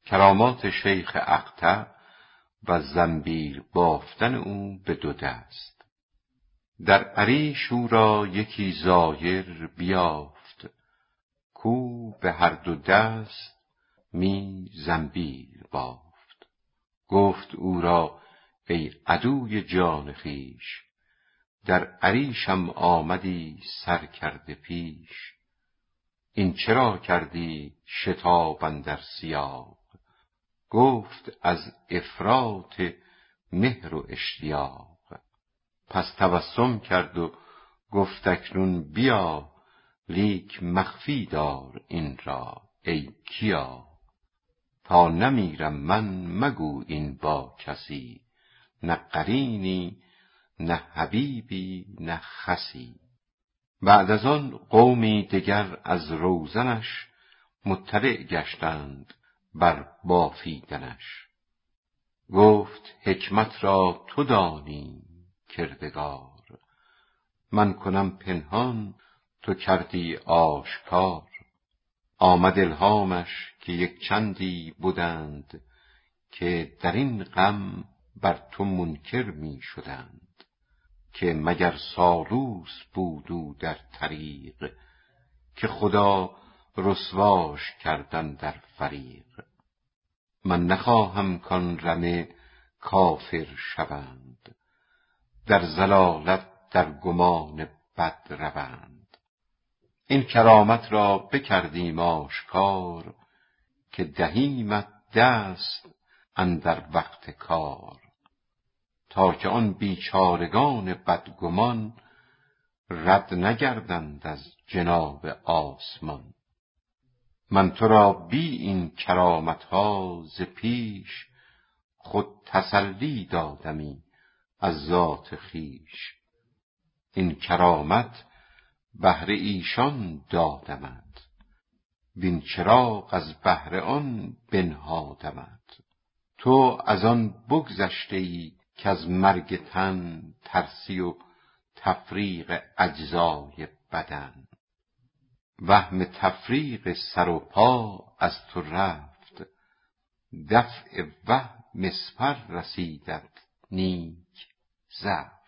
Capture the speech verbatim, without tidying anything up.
کرامات شیخ اقطع و زنبیل بافتن او به دو دست. در عریش او را یکی زایر بیافت، کو به هر دو دست می زنبیل بافت. گفت او را ای عدوی جان خویش، در عریشم آمدی سر کرده پیش. این چرا کردی شتاب اندر سیاق؟ گفت از افراط مهر و اشتیاق. پس تبسم کرد و گفت اکنون بیا، لیک مخفی دار این را ای کیا. تا نمیرم من مگو این با کسی، نه قرینی نه حبیبی نه خسی. بعد از آن قومی دگر از روزنش مطلع گشتند بر بافیدنش. گفت حکمت را تو دانی کردگار، من کنم پنهان تو کردی آشکار. آمد الهامش که یک چندی بودند، که در این غم بر تو منکر می شدند. که مگر سالوس بود او در طریق، که خدا رسواش کردن در فریق. من نخواهم کان رمه کافر شوند، در ضلالت در گمان بد روند. این کرامت را بکردیم آشکار، که دهیمت دست اندر وقت کار. تا که آن بیچارگان بدگمان، رد نگردند از جناب آسمان. من تو را بی این کرامتها ز پیش، خود تسلی دادمی از ذات خویش. این کرامت بهر ایشان دادمت، وین چراغ از بهر آن بنهادمت. تو از آن بگذشته ای که از مرگ تن ترسی و تفریق اجزای بدن. وهم تفریق سر و پا از تو رفت، دفع وهم اسپر رسیدت نیک زفت.